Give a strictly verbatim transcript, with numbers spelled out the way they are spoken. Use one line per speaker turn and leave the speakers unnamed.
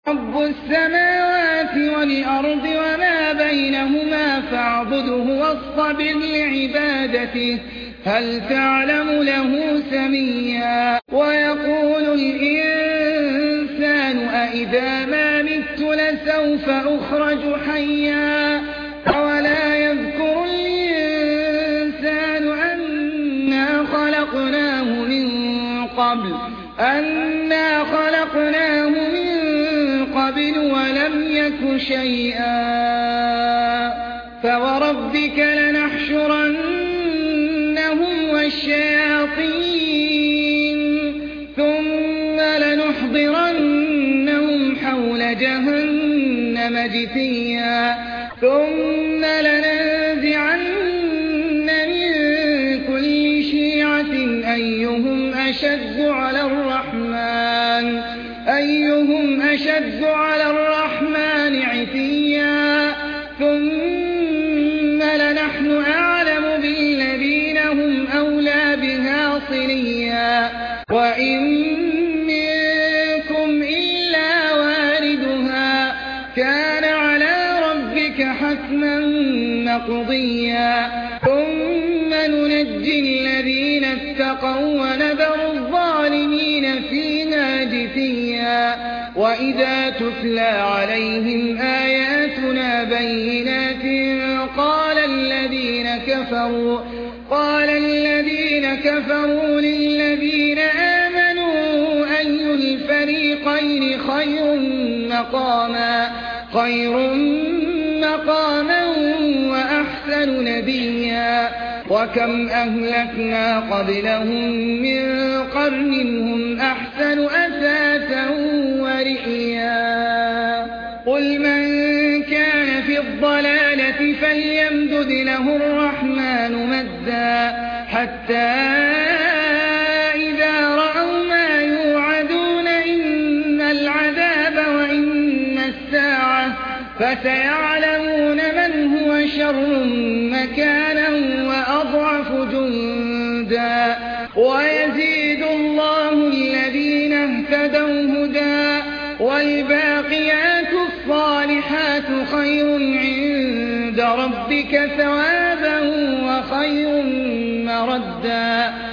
رب السماوات والأرض وما بينهما فاعبده واصطبر لعبادته هل تعلم له سميا ويقول الإنسان أإذا ما مت لسوف أخرج حيا أولا يذكر الإنسان أنا خلقناه من قبل أنا خلقناه من قبل ولم يك شيئا فوربك لنحشرنهم والشياطين ثم لنحضرنهم حول جهنم جثيا ثم لننزعن من كل شيعة أيهم أشد على الرحمن أيهم أشد على الرحمن عتيا ثم لنحن أعلم بالذين هم أولى بها صليا وإن منكم إلا واردها كان على ربك حتما مقضيا ثم ننجي الذين اتقوا ونذر الظالمين فيها جثيا وإذا تتلى عليهم آياتنا بينات قال الذين كفروا قال الذين كفروا للذين آمنوا أي الفريقين خير مقاما خير مقاما وأحسن نديا وكم أهلكنا قبلهم من قرن هم أحسن أثاثا ورئيا قل من كان في الضلالة فليمدد له الرحمن مدا حتى إذا رأوا ما يوعدون إن العذاب وإن الساعة فسيعلمون من هو شر مكانا وأضعف جندا ويزيد الله الذين اهتدوا هدى والباقيات الصالحات خير عند ربك ثوابا وخير مردا